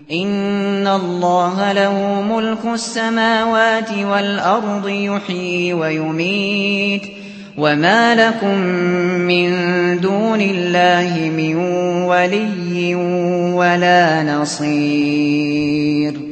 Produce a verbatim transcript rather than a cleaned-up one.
إِنَّ اللَّهَ لَهُ مُلْكُ السَّمَاوَاتِ وَالْأَرْضِ يُحْيِي وَيُمِيتُ وَمَا لَكُم مِّن دُونِ اللَّهِ مِن وَلِيٍّ وَلَا نَصِيرٍ